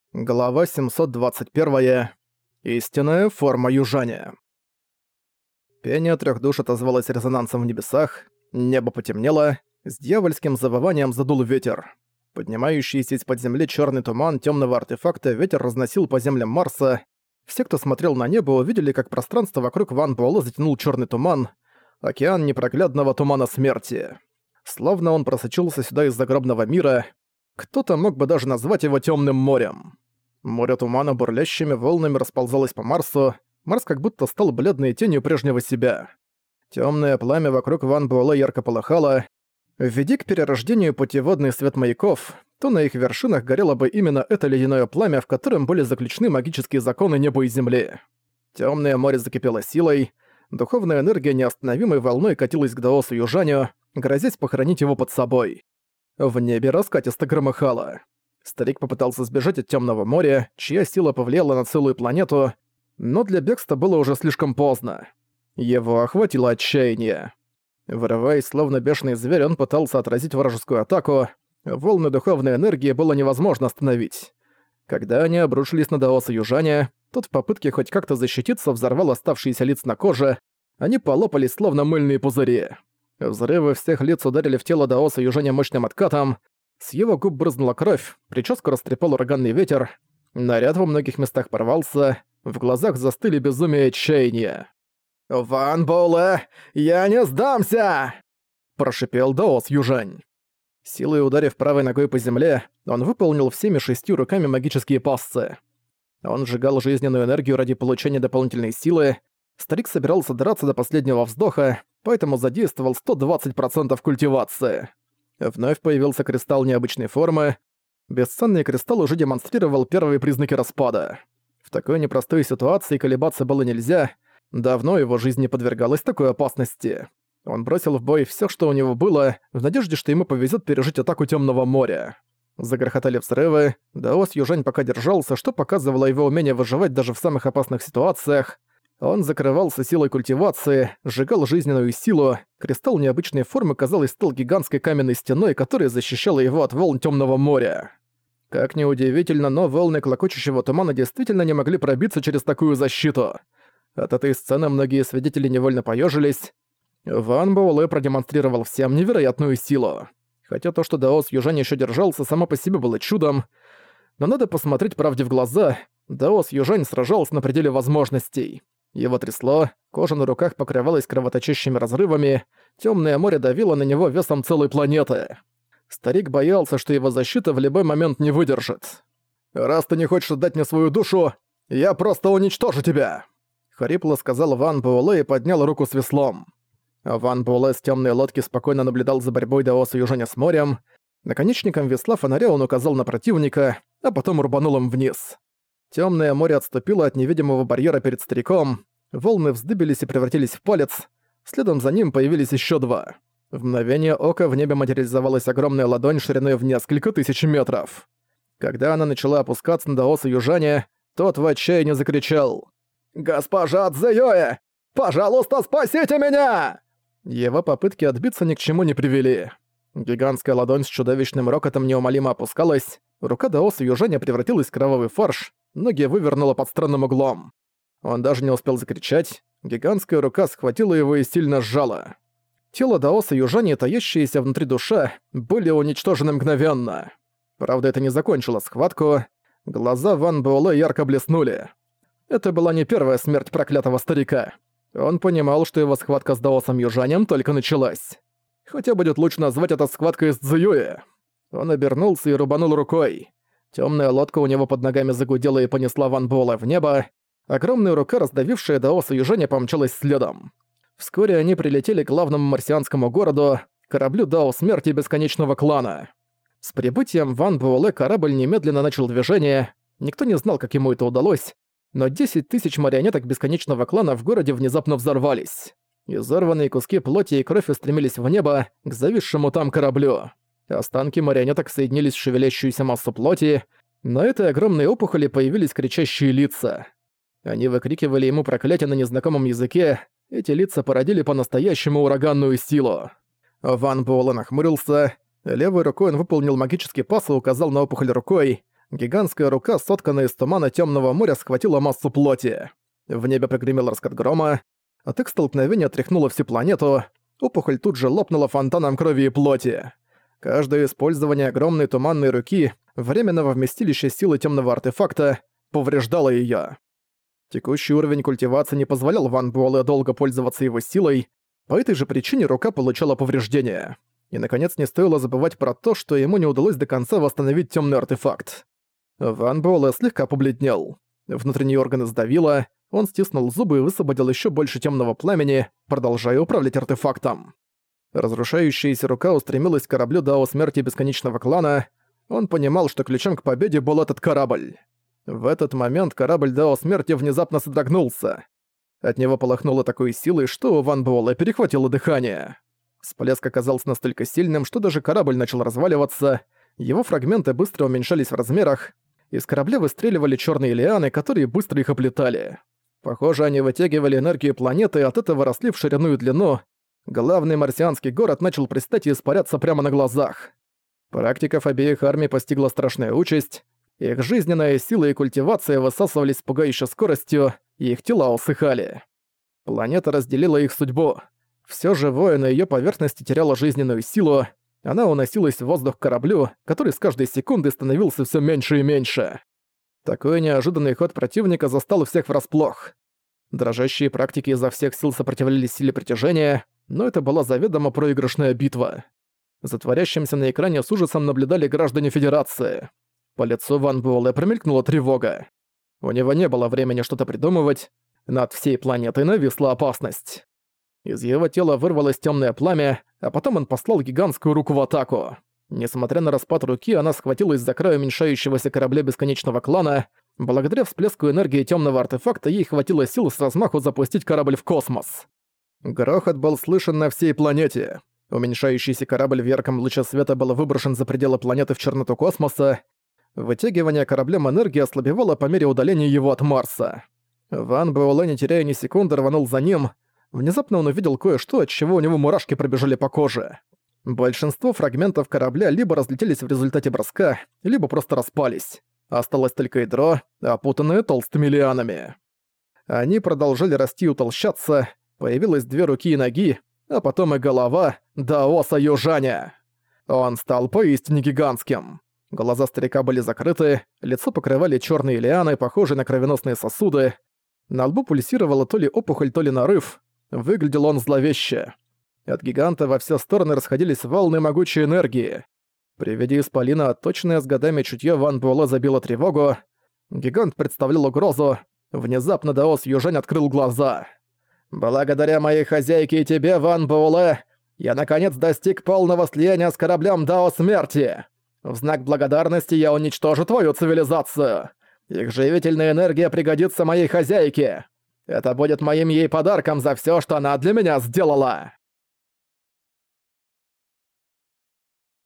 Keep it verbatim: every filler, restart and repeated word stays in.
Глава семьсот двадцать один. Истинная форма южаня. Пение трёх душ отозвалось резонансом в небесах, небо потемнело, с дьявольским завыванием задул ветер. Поднимающийся из-под земли чёрный туман тёмного артефакта ветер разносил по землям Марса. Все, кто смотрел на небо, увидели, как пространство вокруг Ван Буэлэ затянул чёрный туман, океан непроглядного тумана смерти. Словно он просочился сюда из загробного мира. Кто-то мог бы даже назвать его «тёмным морем». Море тумана бурлящими волнами расползалось по Марсу. Марс как будто стал бледной тенью прежнего себя. Тёмное пламя вокруг Ван Буэлэ ярко полыхало. Введи к перерождению путеводный свет маяков, то на их вершинах горело бы именно это ледяное пламя, в котором были заключены магические законы неба и земли. Тёмное море закипело силой. Духовная энергия неостановимой волной катилась к Даосу Южаню, грозясь похоронить его под собой. В небе раскатисто громыхало. Старик попытался сбежать от Тёмного моря, чья сила повлияла на целую планету, но для бегства было уже слишком поздно. Его охватило отчаяние. Вырываясь, словно бешеный зверь, он пытался отразить вражескую атаку. Волны духовной энергии было невозможно остановить. Когда они обрушились на Даоса Южаня, тот в попытке хоть как-то защититься взорвал оставшиеся лица на коже, они полопались, словно мыльные пузыри. Взрывы всех лиц ударили в тело Даоса Южаня мощным откатом. С его губ брызнула кровь, прическу растрепал ураганный ветер, наряд во многих местах порвался, в глазах застыли безумие и отчаяние. «Ван Буэлэ, я не сдамся!» – прошипел Даос Южань. Силой ударив правой ногой по земле, он выполнил всеми шестью руками магические пассы. Он сжигал жизненную энергию ради получения дополнительной силы. Старик собирался драться до последнего вздоха, поэтому задействовал сто двадцать процентов культивации. Вновь появился кристалл необычной формы. Бесценный кристалл уже демонстрировал первые признаки распада. В такой непростой ситуации колебаться было нельзя. Давно его жизнь не подвергалась такой опасности. Он бросил в бой всё, что у него было, в надежде, что ему повезет пережить атаку Тёмного моря. Загрохотали взрывы. Даос Южань пока держался, что показывало его умение выживать даже в самых опасных ситуациях. Он закрывался силой культивации, сжигал жизненную силу. Кристалл необычной формы, казалось, стал гигантской каменной стеной, которая защищала его от волн Тёмного моря. Как ни удивительно, но волны клокочущего тумана действительно не могли пробиться через такую защиту. От этой сцены многие свидетели невольно поёжились. Ван Буэлэ продемонстрировал всем невероятную силу. Хотя то, что Даос Южань ещё держался, само по себе было чудом. Но надо посмотреть правде в глаза. Даос Южань сражался на пределе возможностей. Его трясло, кожа на руках покрывалась кровоточащими разрывами, тёмное море давило на него весом целой планеты. Старик боялся, что его защита в любой момент не выдержит. «Раз ты не хочешь отдать мне свою душу, я просто уничтожу тебя!» Хрипло сказал Ван Буэлэ и поднял руку с веслом. Ван Буэлэ с тёмной лодки спокойно наблюдал за борьбой Даоса Южаня с морем. Наконечником весла фонаря он указал на противника, а потом рубанул им вниз. Тёмное море отступило от невидимого барьера перед стариком, волны вздыбились и превратились в палец, следом за ним появились ещё два. В мгновение ока в небе материализовалась огромная ладонь шириной в несколько тысяч метров. Когда она начала опускаться на Даоса Южаня, тот в отчаянии закричал: «Госпожа Цзэюэ, пожалуйста, спасите меня!» Его попытки отбиться ни к чему не привели. Гигантская ладонь с чудовищным рокотом неумолимо опускалась, рука Даоса Южаня превратилась в кровавый фарш, ноги вывернула под странным углом. Он даже не успел закричать, гигантская рука схватила его и сильно сжала. Тело Даоса Южаня и таящаяся внутри душа были уничтожены мгновенно. Правда, это не закончило схватку, глаза Ван Буэлэ ярко блеснули. Это была не первая смерть проклятого старика. Он понимал, что его схватка с Даосом Южанем только началась. Хотя будет лучше назвать это схваткой с Цзэюэ. Он обернулся и рубанул рукой. Тёмная лодка у него под ногами загудела и понесла Ван Буэлэ в небо. Огромная рука, раздавившая Даоса Южаня, помчалась следом. Вскоре они прилетели к главному марсианскому городу, кораблю Дао Смерти Бесконечного Клана. С прибытием Ван Буэлэ корабль немедленно начал движение. Никто не знал, как ему это удалось, но десять тысяч марионеток Бесконечного Клана в городе внезапно взорвались. Изорванные куски плоти и кровь устремились в небо к зависшему там кораблю. Останки марионеток соединились в шевелящуюся массу плоти. На этой огромной опухоли появились кричащие лица. Они выкрикивали ему проклятия на незнакомом языке. Эти лица породили по-настоящему ураганную силу. Ван Буэлэ нахмурился. Левой рукой он выполнил магический пас и указал на опухоль рукой. Гигантская рука, сотканная из тумана Тёмного моря, схватила массу плоти. В небе прогремел раскат грома. От их столкновения тряхнуло всю планету. Опухоль тут же лопнула фонтаном крови и плоти. Каждое использование огромной туманной руки, временного вместилища силы тёмного артефакта, повреждало её. Текущий уровень культивации не позволял Ван Буэлэ долго пользоваться его силой, по этой же причине рука получала повреждения. И, наконец, не стоило забывать про то, что ему не удалось до конца восстановить тёмный артефакт. Ван Буэлэ слегка побледнел. Внутренние органы сдавило, он стиснул зубы и высвободил ещё больше тёмного пламени, продолжая управлять артефактом. Разрушающаяся рука устремилась к кораблю Дао Смерти Бесконечного Клана. Он понимал, что ключом к победе был этот корабль. В этот момент корабль Дао Смерти внезапно содрогнулся. От него полыхнуло такой силой, что у Ван Буэлэ перехватило дыхание. Всплеск оказался настолько сильным, что даже корабль начал разваливаться, его фрагменты быстро уменьшались в размерах, из корабля выстреливали чёрные лианы, которые быстро их оплетали. Похоже, они вытягивали энергию планеты и от этого росли в ширину и длину. Главный марсианский город начал пристать и испаряться прямо на глазах. Практиков обеих армий постигла страшная участь. Их жизненная сила и культивация высасывались с пугающей скоростью, и их тела усыхали. Планета разделила их судьбу. Всё живое на её поверхности теряло жизненную силу, она уносилась в воздух к кораблю, который с каждой секундой становился всё меньше и меньше. Такой неожиданный ход противника застал всех врасплох. Дрожащие практики изо всех сил сопротивлялись силе притяжения, но это была заведомо проигрышная битва. За творящимся на экране с ужасом наблюдали граждане Федерации. По лицу Ван Буэлэ промелькнула тревога. У него не было времени что-то придумывать, над всей планетой нависла опасность. Из его тела вырвалось тёмное пламя, а потом он послал гигантскую руку в атаку. Несмотря на распад руки, она схватилась за край уменьшающегося корабля Бесконечного Клана. Благодаря всплеску энергии тёмного артефакта ей хватило сил с размаху запустить корабль в космос. Грохот был слышен на всей планете. Уменьшающийся корабль в ярком луче света был выброшен за пределы планеты в черноту космоса. Вытягивание кораблем энергии ослабевало по мере удаления его от Марса. Ван Буэлэ, не теряя ни секунды, рванул за ним. Внезапно он увидел кое-что, от чего у него мурашки пробежали по коже. Большинство фрагментов корабля либо разлетелись в результате броска, либо просто распались. Осталось только ядро, опутанное толстыми лианами. Они продолжали расти и утолщаться, появилось две руки и ноги, а потом и голова Даоса Южаня. Он стал поистине гигантским. Глаза старика были закрыты, лицо покрывали чёрные лианы, похожие на кровеносные сосуды. На лбу пульсировала то ли опухоль, то ли нарыв. Выглядел он зловеще. От гиганта во все стороны расходились волны могучей энергии. При виде исполина, точное с годами чутье Ван Буэлэ забило тревогу. Гигант представлял угрозу. Внезапно Даос Южань открыл глаза. «Благодаря моей хозяйке и тебе, Ван Буэлэ, я наконец достиг полного слияния с кораблем Дао Смерти. В знак благодарности я уничтожу твою цивилизацию. Их живительная энергия пригодится моей хозяйке. Это будет моим ей подарком за всё, что она для меня сделала».